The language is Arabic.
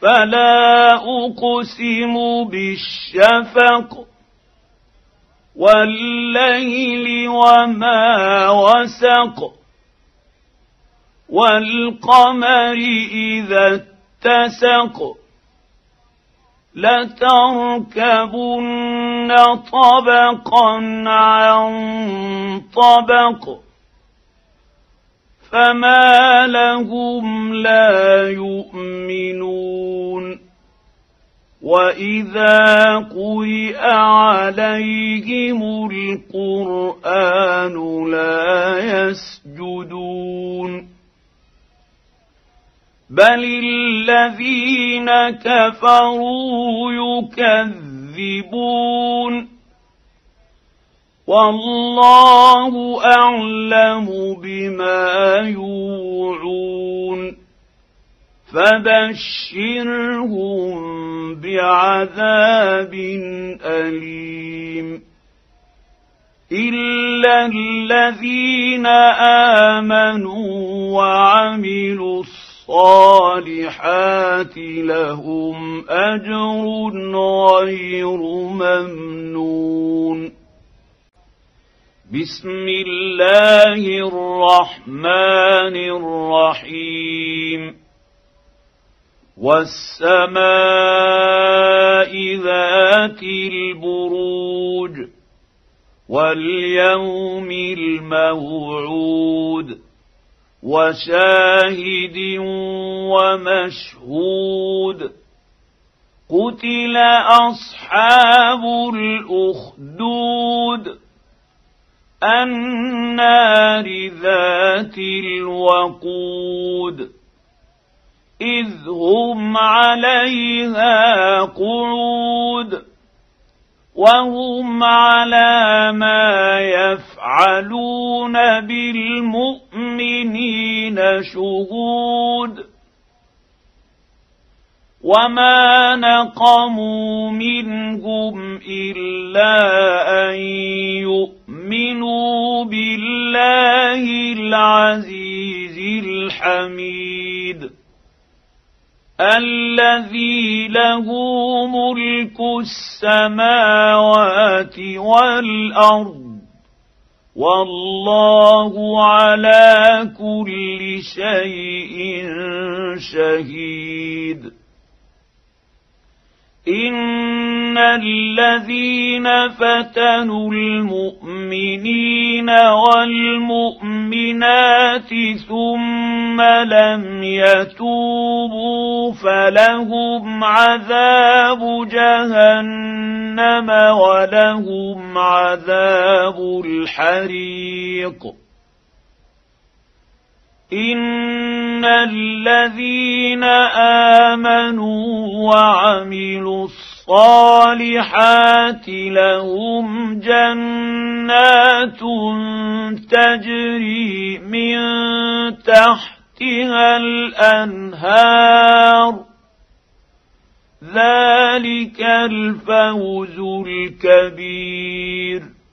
فلا أقسم بالشفق والليل وما وسق والقمر إذا اتسق لتركبن طبقا عن طبق فما لهم لا يؤمنون وإذا قرئ عليهم القرآن لا يسجدون بل الذين كفروا يكذبون والله أعلم بما يوعون فبشرهم بعذاب أليم إلا الذين آمنوا وعملوا الصالحات لهم أجر غير ممنون بسم الله الرحمن الرحيم والسماء ذات البروج واليوم الموعود وشاهد ومشهود قتل أصحاب الأخدود النار ذات الوقود إذ هم عليها قعود وهم على ما يفعلون بالمؤمنين شهود وما نقموا منهم إلا أن يؤمنوا بالله العزيز الحميد الذي له ملك السماوات والأرض والله على كل شيء شهيد إن الذين فتنوا المؤمنين والمؤمنات ثم لم يتوبوا فلهم عذاب جهنم ولهم عذاب الحريق إن الذين آمنوا وعملوا الصالحات لهم جنات تجري من تحتها الأنهار ذلك الفوز الكبير